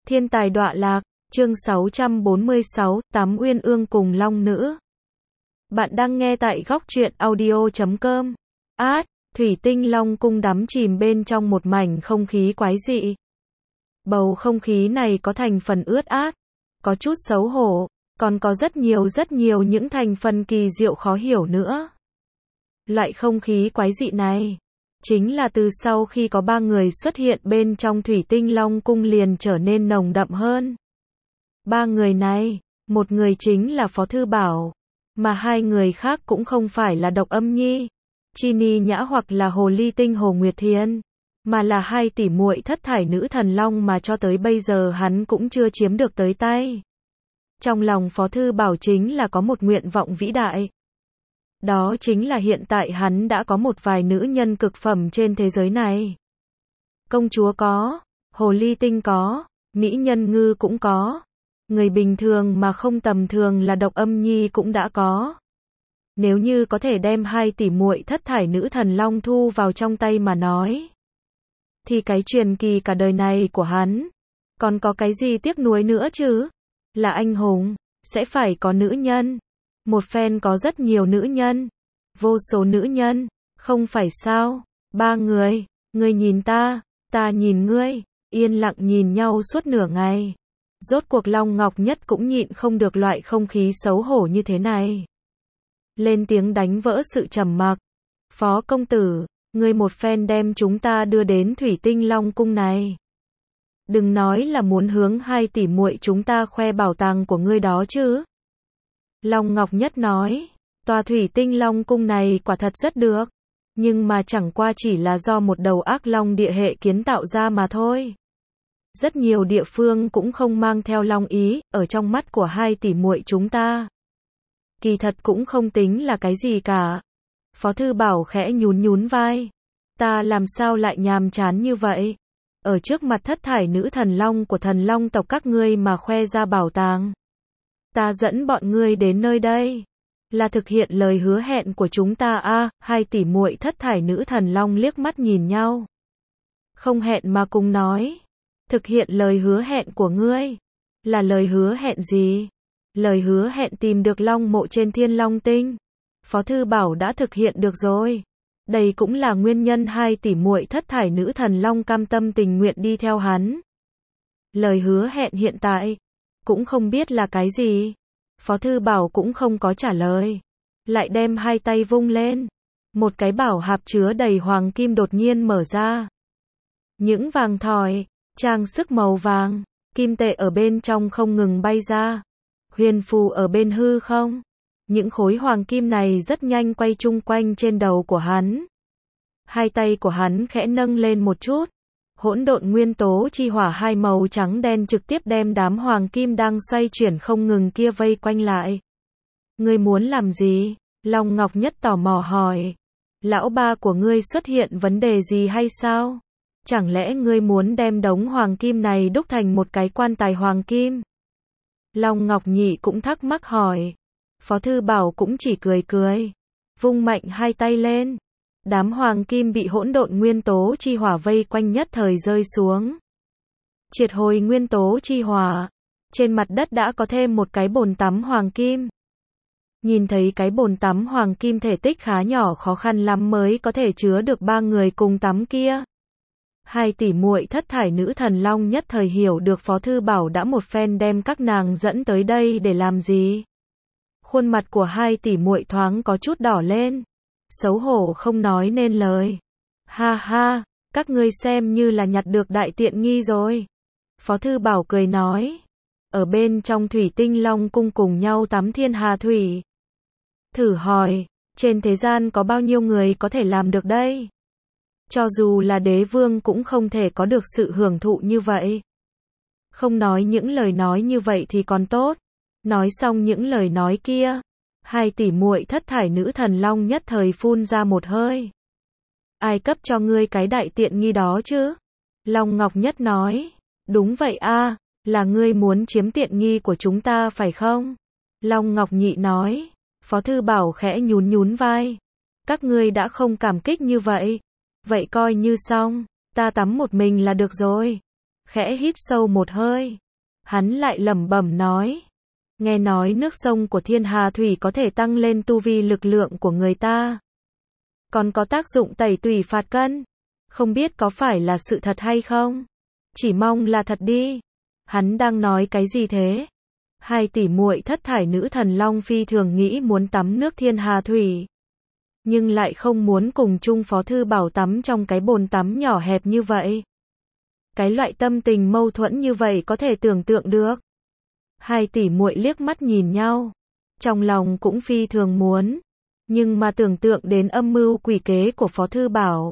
Thiên tài đọa lạc, chương 646, Tám Uyên Ương cùng Long Nữ. Bạn đang nghe tại góc truyện audio.com. Thủy Tinh Long cung đắm chìm bên trong một mảnh không khí quái dị. Bầu không khí này có thành phần ướt át, có chút xấu hổ, còn có rất nhiều những thành phần kỳ diệu khó hiểu nữa. Loại không khí quái dị này chính là từ sau khi có ba người xuất hiện bên trong Thủy Tinh Long cung liền trở nên nồng đậm hơn. Ba người này, một người chính là Phó Thư Bảo, mà hai người khác cũng không phải là Độc Âm Nhi, Chi Ni Nhã hoặc là Hồ Ly Tinh Hồ Nguyệt Thiền, mà là hai tỷ muội thất thải nữ thần long mà cho tới bây giờ hắn cũng chưa chiếm được tới tay. Trong lòng Phó Thư Bảo chính là có một nguyện vọng vĩ đại. Đó chính là hiện tại hắn đã có một vài nữ nhân cực phẩm trên thế giới này. Công chúa có, Hồ Ly Tinh có, Mỹ Nhân Ngư cũng có. Người bình thường mà không tầm thường là Độc Âm Nhi cũng đã có. Nếu như có thể đem hai tỷ muội thất thải nữ thần long thu vào trong tay mà nói, thì cái truyền kỳ cả đời này của hắn, còn có cái gì tiếc nuối nữa chứ? Là anh hùng, sẽ phải có nữ nhân. Một phen có rất nhiều nữ nhân, vô số nữ nhân, không phải sao? Ba người, ngươi nhìn ta nhìn ngươi, yên lặng nhìn nhau suốt nửa ngày. Rốt cuộc Long Ngọc Nhất cũng nhịn không được loại không khí xấu hổ như thế này. Lên tiếng đánh vỡ sự trầm mặc. Phó công tử, ngươi một phen đem chúng ta đưa đến Thủy Tinh Long cung này. Đừng nói là muốn hướng hai tỷ muội chúng ta khoe bảo tàng của ngươi đó chứ. Long Ngọc Nhất nói, tòa Thủy Tinh Long cung này quả thật rất được, nhưng mà chẳng qua chỉ là do một đầu ác long địa hệ kiến tạo ra mà thôi. Rất nhiều địa phương cũng không mang theo long ý, ở trong mắt của hai tỷ muội chúng ta. Kỳ thật cũng không tính là cái gì cả. Phó Thư Bảo khẽ nhún vai. Ta làm sao lại nhàm chán như vậy? Ở trước mặt thất thải nữ thần long của thần long tộc các ngươi mà khoe ra bảo tàng. Ta dẫn bọn ngươi đến nơi đây là thực hiện lời hứa hẹn của chúng ta. Hai tỷ muội thất thải nữ thần long liếc mắt nhìn nhau. Không hẹn mà cùng nói. Thực hiện lời hứa hẹn của ngươi. Là lời hứa hẹn gì? Lời hứa hẹn tìm được long mộ trên Thiên Long Tinh. Phó Thư Bảo đã thực hiện được rồi. Đây cũng là nguyên nhân hai tỷ muội thất thải nữ thần long cam tâm tình nguyện đi theo hắn. Lời hứa hẹn hiện tại cũng không biết là cái gì. Phó Thư Bảo cũng không có trả lời. Lại đem hai tay vung lên. Một cái bảo hạp chứa đầy hoàng kim đột nhiên mở ra. Những vàng thỏi, trang sức màu vàng, kim tệ ở bên trong không ngừng bay ra. Huyền phù ở bên hư không. Những khối hoàng kim này rất nhanh quay chung quanh trên đầu của hắn. Hai tay của hắn khẽ nâng lên một chút. Hỗn độn nguyên tố chi hỏa hai màu trắng đen trực tiếp đem đám hoàng kim đang xoay chuyển không ngừng kia vây quanh lại. Ngươi muốn làm gì? Long Ngọc Nhất tò mò hỏi. Lão ba của ngươi xuất hiện vấn đề gì hay sao? Chẳng lẽ ngươi muốn đem đống hoàng kim này đúc thành một cái quan tài hoàng kim? Long Ngọc Nhị cũng thắc mắc hỏi. Phó Thư Bảo cũng chỉ cười. Vung mạnh hai tay lên. Đám hoàng kim bị hỗn độn nguyên tố chi hỏa vây quanh nhất thời rơi xuống. Triệt hồi nguyên tố chi hỏa. Trên mặt đất đã có thêm một cái bồn tắm hoàng kim. Nhìn thấy cái bồn tắm hoàng kim thể tích khá nhỏ khó khăn lắm mới có thể chứa được ba người cùng tắm kia. Hai tỷ muội thất thải nữ thần long nhất thời hiểu được Phó Thư Bảo đã một phen đem các nàng dẫn tới đây để làm gì. Khuôn mặt của hai tỷ muội thoáng có chút đỏ lên. Xấu hổ không nói nên lời. Ha, các ngươi xem như là nhặt được đại tiện nghi rồi. Phó Thư Bảo cười nói. Ở bên trong Thủy Tinh Long cung cùng nhau tắm thiên hà thủy. Thử hỏi, trên thế gian có bao nhiêu người có thể làm được đây? Cho dù là đế vương cũng không thể có được sự hưởng thụ như vậy. Không nói những lời nói như vậy thì còn tốt. Nói xong những lời nói kia, hai tỷ muội thất thải nữ thần long nhất thời phun ra một hơi. Ai cấp cho ngươi cái đại tiện nghi đó chứ? Long Ngọc Nhất nói. Đúng vậy là ngươi muốn chiếm tiện nghi của chúng ta phải không? Long Ngọc Nhị nói. Phó Thư Bảo khẽ nhún vai. Các ngươi đã không cảm kích như vậy. Vậy coi như xong, ta tắm một mình là được rồi. khẽ hít sâu một hơi. Hắn lại lẩm bẩm nói. Nghe nói nước sông của Thiên Hà Thủy có thể tăng lên tu vi lực lượng của người ta. Còn có tác dụng tẩy tủy phạt cân. Không biết có phải là sự thật hay không? Chỉ mong là thật đi. Hắn đang nói cái gì thế? Hai tỷ muội thất thải nữ thần Long Phi thường nghĩ muốn tắm nước Thiên Hà Thủy. Nhưng lại không muốn cùng chung Phó Thư Bảo tắm trong cái bồn tắm nhỏ hẹp như vậy. Cái loại tâm tình mâu thuẫn như vậy có thể tưởng tượng được. Hai tỷ muội liếc mắt nhìn nhau. Trong lòng cũng phi thường muốn. Nhưng mà tưởng tượng đến âm mưu quỷ kế của Phó Thư Bảo.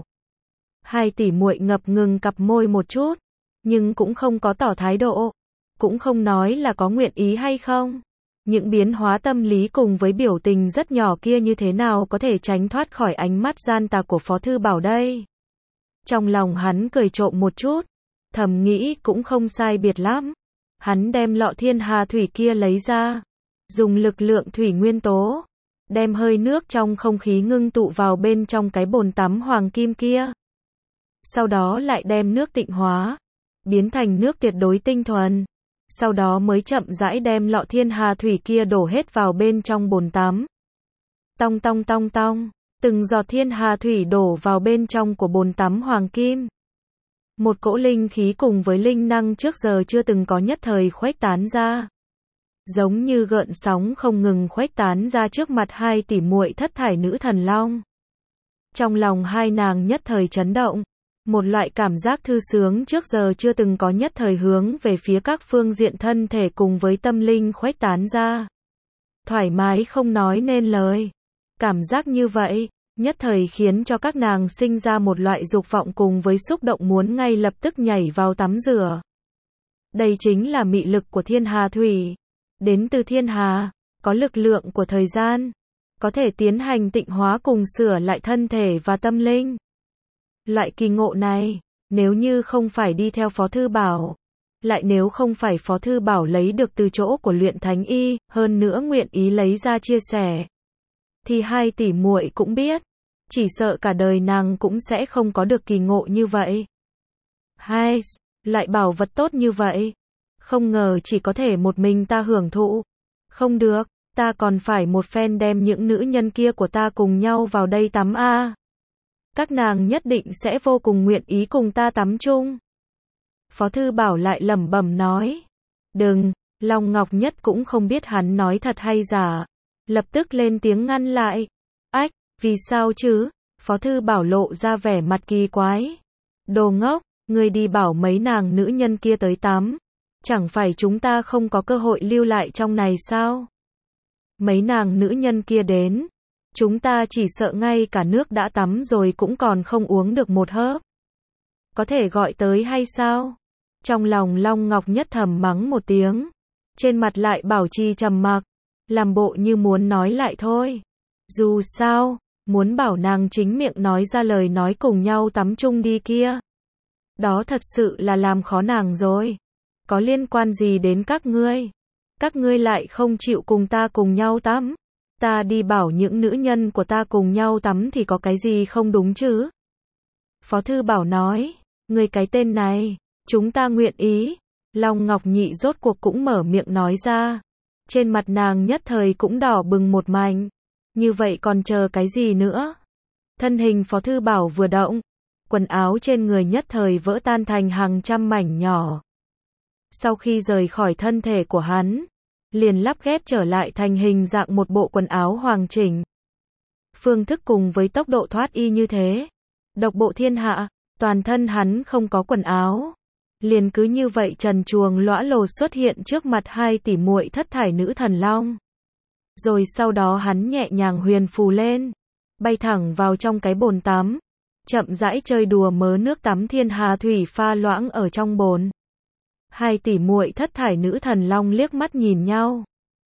Hai tỷ muội ngập ngừng cặp môi một chút. Nhưng cũng không có tỏ thái độ. Cũng không nói là có nguyện ý hay không. Những biến hóa tâm lý cùng với biểu tình rất nhỏ kia như thế nào có thể tránh thoát khỏi ánh mắt gian tà của Phó Thư Bảo đây. Trong lòng hắn cười trộm một chút. Thầm nghĩ cũng không sai biệt lắm. Hắn đem lọ Thiên Hà Thủy kia lấy ra. Dùng lực lượng thủy nguyên tố. Đem hơi nước trong không khí ngưng tụ vào bên trong cái bồn tắm hoàng kim kia. Sau đó lại đem nước tịnh hóa. Biến thành nước tuyệt đối tinh thuần. Sau đó mới chậm rãi đem lọ Thiên Hà Thủy kia đổ hết vào bên trong bồn tắm. Tong tong tong tong. Từng giọt Thiên Hà Thủy đổ vào bên trong của bồn tắm hoàng kim. Một cỗ linh khí cùng với linh năng trước giờ chưa từng có nhất thời khuếch tán ra. Giống như gợn sóng không ngừng khuếch tán ra trước mặt hai tỷ muội thất thải nữ thần long. Trong lòng hai nàng nhất thời chấn động. Một loại cảm giác thư sướng trước giờ chưa từng có nhất thời hướng về phía các phương diện thân thể cùng với tâm linh khuếch tán ra. Thoải mái không nói nên lời. Cảm giác như vậy, nhất thời khiến cho các nàng sinh ra một loại dục vọng cùng với xúc động muốn ngay lập tức nhảy vào tắm rửa. Đây chính là mị lực của Thiên Hà Thủy. Đến từ Thiên Hà, có lực lượng của thời gian, có thể tiến hành tịnh hóa cùng sửa lại thân thể và tâm linh. Loại kỳ ngộ này, nếu như không phải đi theo Phó Thư Bảo, lại nếu không phải Phó Thư Bảo lấy được từ chỗ của Luyện Thánh Y, hơn nữa nguyện ý lấy ra chia sẻ, thì hai tỷ muội cũng biết, chỉ sợ cả đời nàng cũng sẽ không có được kỳ ngộ như vậy. Hai, loại bảo vật tốt như vậy, không ngờ chỉ có thể một mình ta hưởng thụ. Không được, ta còn phải một phen đem những nữ nhân kia của ta cùng nhau vào đây tắm a. Các nàng nhất định sẽ vô cùng nguyện ý cùng ta tắm chung. Phó Thư Bảo lại lẩm bẩm nói. Đừng, Long Ngọc Nhất cũng không biết hắn nói thật hay giả. Lập tức lên tiếng ngăn lại. Ách, vì sao chứ? Phó Thư Bảo lộ ra vẻ mặt kỳ quái. Đồ ngốc, ngươi đi bảo mấy nàng nữ nhân kia tới tắm. Chẳng phải chúng ta không có cơ hội lưu lại trong này sao? Mấy nàng nữ nhân kia đến. Chúng ta chỉ sợ ngay cả nước đã tắm rồi cũng còn không uống được một hớp. Có thể gọi tới hay sao? Trong lòng Long Ngọc Nhất thầm mắng một tiếng. Trên mặt lại bảo trì trầm mặc. Làm bộ như muốn nói lại thôi. Dù sao, muốn bảo nàng chính miệng nói ra lời nói cùng nhau tắm chung đi kia. Đó thật sự là làm khó nàng rồi. Có liên quan gì đến các ngươi? Các ngươi lại không chịu cùng ta cùng nhau tắm. Ta đi bảo những nữ nhân của ta cùng nhau tắm thì có cái gì không đúng chứ? Phó Thư Bảo nói, ngươi cái tên này, chúng ta nguyện ý. Long Ngọc Nhị rốt cuộc cũng mở miệng nói ra. Trên mặt nàng nhất thời cũng đỏ bừng một mảnh. Như vậy còn chờ cái gì nữa? Thân hình Phó Thư Bảo vừa động, quần áo trên người nhất thời vỡ tan thành hàng trăm mảnh nhỏ. Sau khi rời khỏi thân thể của hắn, liền lắp ghép trở lại thành hình dạng một bộ quần áo hoàn chỉnh. Phương thức cùng với tốc độ thoát y như thế. Độc bộ thiên hạ, toàn thân hắn không có quần áo. Liền cứ như vậy trần truồng lõa lồ xuất hiện trước mặt hai tỷ muội thất thải nữ thần long. Rồi sau đó hắn nhẹ nhàng huyền phù lên, bay thẳng vào trong cái bồn tắm, chậm rãi chơi đùa mớ nước tắm Thiên Hà Thủy pha loãng ở trong bồn. Hai tỷ muội thất thải nữ thần long liếc mắt nhìn nhau.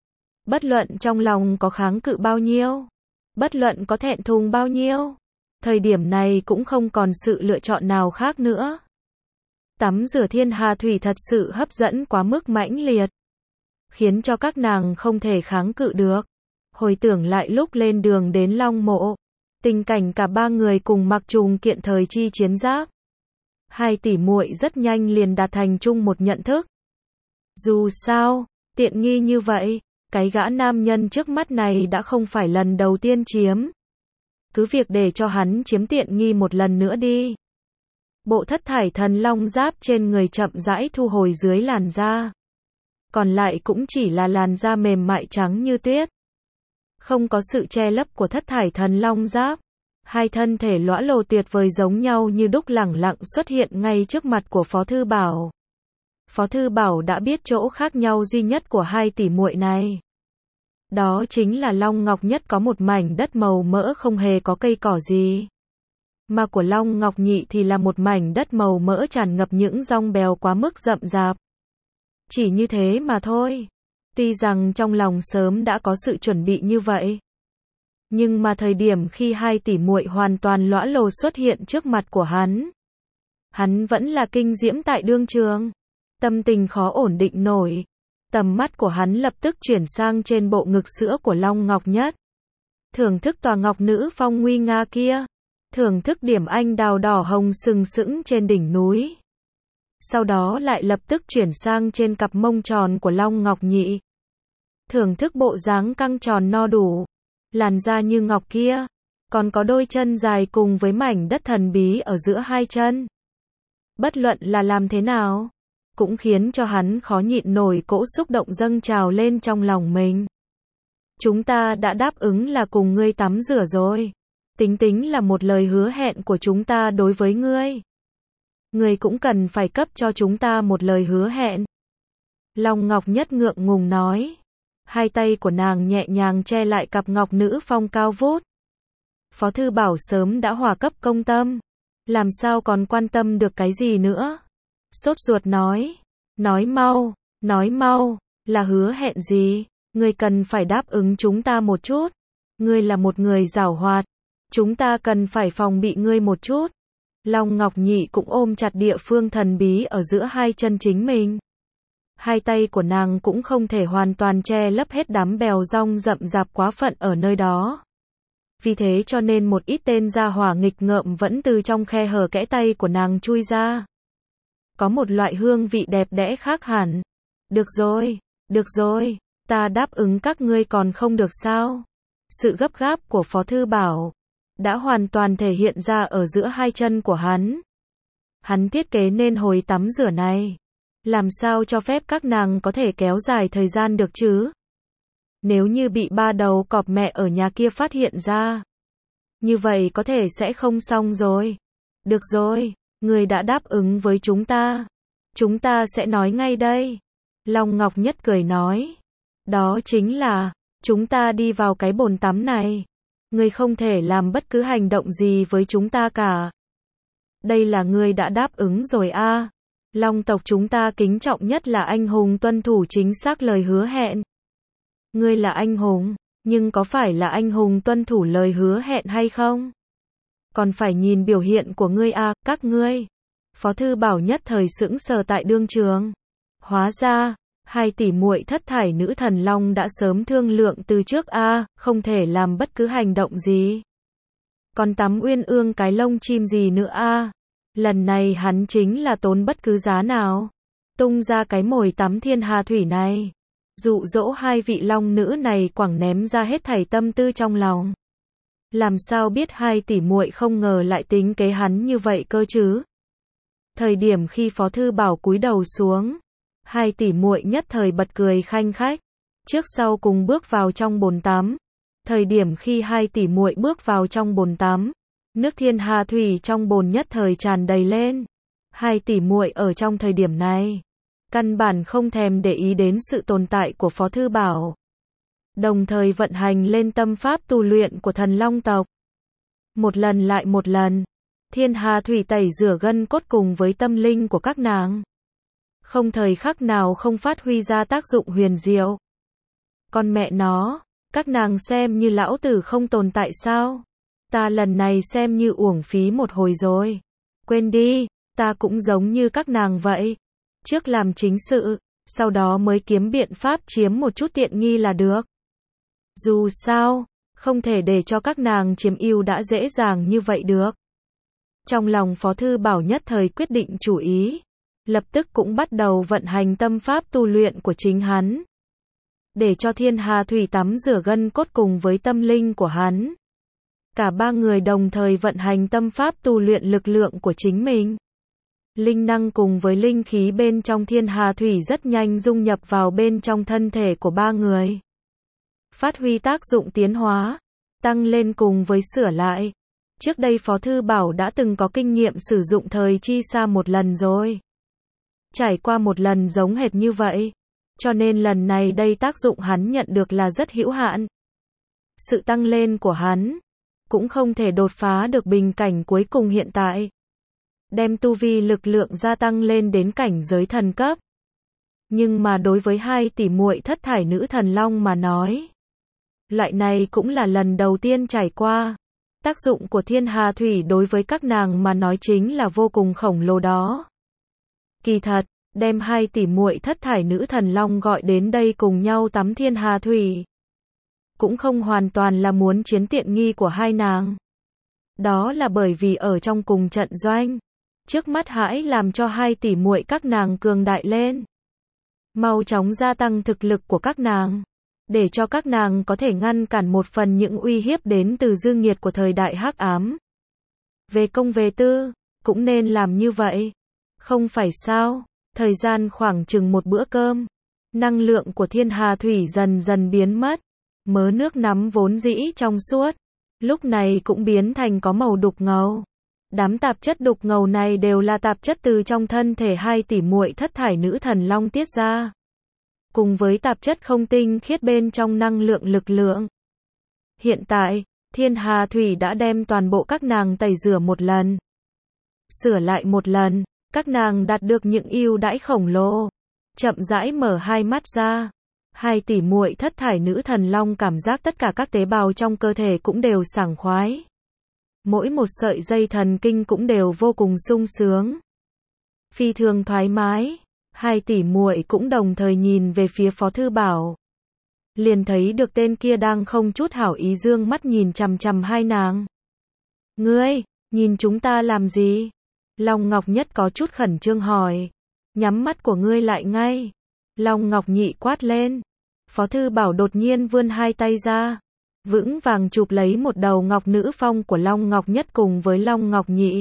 Bất luận trong lòng có kháng cự bao nhiêu, bất luận có thẹn thùng bao nhiêu, thời điểm này cũng không còn sự lựa chọn nào khác nữa. Tắm rửa Thiên Hà Thủy thật sự hấp dẫn quá mức mãnh liệt, khiến cho các nàng không thể kháng cự được. Hồi tưởng lại lúc lên đường đến Long Mộ, tình cảnh cả ba người cùng mặc trùng kiện thời chi chiến giáp. Hai tỷ muội rất nhanh liền đạt thành chung một nhận thức. Dù sao, tiện nghi như vậy, cái gã nam nhân trước mắt này đã không phải lần đầu tiên chiếm. Cứ việc để cho hắn chiếm tiện nghi một lần nữa đi. Bộ thất thải thần long giáp trên người chậm rãi thu hồi dưới làn da. Còn lại cũng chỉ là làn da mềm mại trắng như tuyết. Không có sự che lấp của thất thải thần long giáp. Hai thân thể lõa lồ tuyệt vời giống nhau như đúc lẳng lặng xuất hiện ngay trước mặt của Phó Thư Bảo. Phó Thư Bảo đã biết chỗ khác nhau duy nhất của hai tỷ muội này. Đó chính là Long Ngọc Nhất có một mảnh đất màu mỡ không hề có cây cỏ gì. Mà của Long Ngọc Nhị thì là một mảnh đất màu mỡ tràn ngập những dong bèo quá mức rậm rạp. Chỉ như thế mà thôi. Tuy rằng trong lòng sớm đã có sự chuẩn bị như vậy. Nhưng mà thời điểm khi hai tỷ muội hoàn toàn lõa lồ xuất hiện trước mặt của hắn vẫn là kinh diễm tại đương trường. Tâm tình khó ổn định nổi. Tầm mắt của hắn lập tức chuyển sang trên bộ ngực sữa của Long Ngọc Nhất. Thưởng thức tòa ngọc nữ phong nguy nga kia. Thưởng thức điểm anh đào đỏ hồng sừng sững trên đỉnh núi. Sau đó lại lập tức chuyển sang trên cặp mông tròn của Long Ngọc Nhị. Thưởng thức bộ dáng căng tròn no đủ. Làn da như ngọc kia. Còn có đôi chân dài cùng với mảnh đất thần bí ở giữa hai chân. Bất luận là làm thế nào, cũng khiến cho hắn khó nhịn nổi cỗ xúc động dâng trào lên trong lòng mình. Chúng ta đã đáp ứng là cùng ngươi tắm rửa rồi. Tính là một lời hứa hẹn của chúng ta đối với ngươi. Ngươi cũng cần phải cấp cho chúng ta một lời hứa hẹn. Long Ngọc Nhất ngượng ngùng nói. Hai tay của nàng nhẹ nhàng che lại cặp ngọc nữ phong cao vút. Phó Thư Bảo sớm đã hòa cấp công tâm. Làm sao còn quan tâm được cái gì nữa? Sốt ruột nói. Nói mau, là hứa hẹn gì? Ngươi cần phải đáp ứng chúng ta một chút. Ngươi là một người giảo hoạt. Chúng ta cần phải phòng bị ngươi một chút. Long Ngọc Nhị cũng ôm chặt địa phương thần bí ở giữa hai chân chính mình. Hai tay của nàng cũng không thể hoàn toàn che lấp hết đám bèo rong rậm rạp quá phận ở nơi đó. Vì thế cho nên một ít tên gia hỏa nghịch ngợm vẫn từ trong khe hở kẽ tay của nàng chui ra. Có một loại hương vị đẹp đẽ khác hẳn. Được rồi, ta đáp ứng các ngươi còn không được sao? Sự gấp gáp của Phó Thư Bảo đã hoàn toàn thể hiện ra ở giữa hai chân của hắn. Hắn thiết kế nên hồi tắm rửa này. Làm sao cho phép các nàng có thể kéo dài thời gian được chứ? Nếu như bị ba đầu cọp mẹ ở nhà kia phát hiện ra, như vậy có thể sẽ không xong rồi. Được rồi, người đã đáp ứng với chúng ta. Chúng ta sẽ nói ngay đây. Long Ngọc Nhất cười nói. Đó chính là, chúng ta đi vào cái bồn tắm này. Ngươi không thể làm bất cứ hành động gì với chúng ta cả. Đây là ngươi đã đáp ứng rồi a. Long tộc chúng ta kính trọng nhất là anh hùng tuân thủ chính xác lời hứa hẹn. Ngươi là anh hùng, nhưng có phải là anh hùng tuân thủ lời hứa hẹn hay không? Còn phải nhìn biểu hiện của ngươi a, các ngươi. Phó Thư Bảo nhất thời sững sờ tại đương trường. Hóa ra, hai tỷ muội thất thải nữ thần long đã sớm thương lượng từ trước a, không thể làm bất cứ hành động gì. Còn tắm uyên ương cái lông chim gì nữa a? Lần này hắn chính là tốn bất cứ giá nào, tung ra cái mồi tắm thiên hà thủy này, dụ dỗ hai vị long nữ này quẳng ném ra hết thảy tâm tư trong lòng. Làm sao biết hai tỷ muội không ngờ lại tính kế hắn như vậy cơ chứ? Thời điểm khi Phó Thư Bảo cúi đầu xuống, hai tỷ muội nhất thời bật cười khanh khách, trước sau cùng bước vào trong bồn tắm. Thời điểm khi hai tỷ muội bước vào trong bồn tắm, nước thiên hà thủy trong bồn nhất thời tràn đầy lên. Hai tỷ muội ở trong thời điểm này, căn bản không thèm để ý đến sự tồn tại của Phó Thư Bảo. Đồng thời vận hành lên tâm pháp tu luyện của thần long tộc. Một lần lại một lần, thiên hà thủy tẩy rửa gân cốt cùng với tâm linh của các nàng. Không thời khắc nào không phát huy ra tác dụng huyền diệu. Con mẹ nó, các nàng xem như lão tử không tồn tại sao? Ta lần này xem như uổng phí một hồi rồi. Quên đi, ta cũng giống như các nàng vậy. Trước làm chính sự, sau đó mới kiếm biện pháp chiếm một chút tiện nghi là được. Dù sao, không thể để cho các nàng chiếm ưu đã dễ dàng như vậy được. Trong lòng Phó Thư Bảo nhất thời quyết định chủ ý, lập tức cũng bắt đầu vận hành tâm pháp tu luyện của chính hắn, để cho Thiên Hà Thủy tắm rửa gân cốt cùng với tâm linh của hắn. Cả ba người đồng thời vận hành tâm pháp tu luyện lực lượng của chính mình. Linh năng cùng với linh khí bên trong Thiên Hà Thủy rất nhanh dung nhập vào bên trong thân thể của ba người. Phát huy tác dụng tiến hóa, tăng lên cùng với sửa lại. Trước đây Phó Thư Bảo đã từng có kinh nghiệm sử dụng thời chi xa một lần rồi. Trải qua một lần giống hệt như vậy, cho nên lần này đây tác dụng hắn nhận được là rất hữu hạn. Sự tăng lên của hắn cũng không thể đột phá được bình cảnh cuối cùng hiện tại. Đem tu vi lực lượng gia tăng lên đến cảnh giới thần cấp. Nhưng mà đối với hai tỷ muội thất thải nữ thần long mà nói, loại này cũng là lần đầu tiên trải qua. Tác dụng của Thiên Hà Thủy đối với các nàng mà nói chính là vô cùng khổng lồ đó. Kỳ thật, đem hai tỷ muội thất thải nữ thần long gọi đến đây cùng nhau tắm Thiên Hà Thủy, cũng không hoàn toàn là muốn chiếm tiện nghi của hai nàng. Đó là bởi vì ở trong cùng trận doanh, trước mắt hãy làm cho hai tỷ muội các nàng cường đại lên. Mau chóng gia tăng thực lực của các nàng, để cho các nàng có thể ngăn cản một phần những uy hiếp đến từ dương nghiệt của thời đại hắc ám. Về công về tư, cũng nên làm như vậy. Không phải sao? Thời gian khoảng chừng một bữa cơm, năng lượng của Thiên Hà Thủy dần dần biến mất. Mớ nước nắm vốn dĩ trong suốt, lúc này cũng biến thành có màu đục ngầu. Đám tạp chất đục ngầu này đều là tạp chất từ trong thân thể hai tỷ muội thất thải nữ thần long tiết ra, cùng với tạp chất không tinh khiết bên trong năng lượng lực lượng. Hiện tại, Thiên Hà Thủy đã đem toàn bộ các nàng tẩy rửa một lần, sửa lại một lần, các nàng đạt được những ưu đãi khổng lồ. Chậm rãi mở hai mắt ra. Hai tỷ muội thất thải nữ thần long cảm giác tất cả các tế bào trong cơ thể cũng đều sảng khoái. Mỗi một sợi dây thần kinh cũng đều vô cùng sung sướng. Phi thường thoải mái. Hai tỷ muội cũng đồng thời nhìn về phía Phó Thư Bảo. Liền thấy được tên kia đang không chút hảo ý dương mắt nhìn chằm chằm hai nàng. Ngươi, nhìn chúng ta làm gì? Long Ngọc Nhất có chút khẩn trương hỏi. Nhắm mắt của ngươi lại ngay. Long Ngọc Nhị quát lên. Phó Thư Bảo đột nhiên vươn hai tay ra, vững vàng chụp lấy một đầu ngọc nữ phong của Long Ngọc Nhất cùng với Long Ngọc Nhị.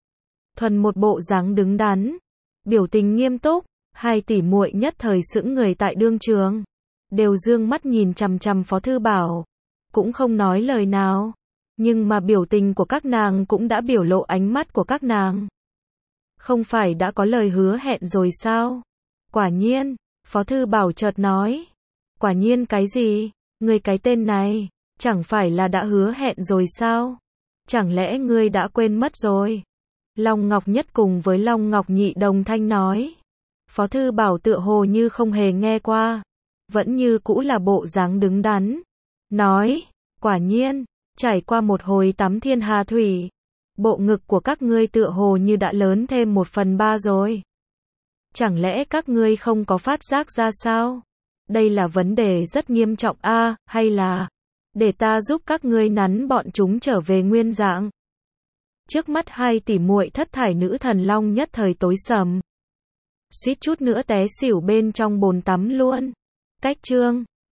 Thuần một bộ dáng đứng đắn, biểu tình nghiêm túc, hai tỷ muội nhất thời sững người tại đương trường, đều dương mắt nhìn chằm chằm Phó Thư Bảo, cũng không nói lời nào, nhưng mà biểu tình của các nàng cũng đã biểu lộ ánh mắt của các nàng. Không phải đã có lời hứa hẹn rồi sao? Quả nhiên, Phó Thư Bảo chợt nói. Quả nhiên cái gì? Ngươi cái tên này, chẳng phải là đã hứa hẹn rồi sao? Chẳng lẽ ngươi đã quên mất rồi? Long Ngọc Nhất cùng với Long Ngọc Nhị đồng thanh nói. Phó Thư Bảo tựa hồ như không hề nghe qua, vẫn như cũ là bộ dáng đứng đắn. Nói, quả nhiên, trải qua một hồi tắm Thiên Hà Thủy, bộ ngực của các ngươi tựa hồ như đã lớn thêm 1/3 rồi. Chẳng lẽ các ngươi không có phát giác ra sao? Đây là vấn đề rất nghiêm trọng a, hay là để ta giúp các ngươi nắn bọn chúng trở về nguyên dạng? Trước mắt hai tỷ muội thất thải nữ thần long nhất thời tối sầm, suýt chút nữa té xỉu bên trong bồn tắm luôn. Cách chương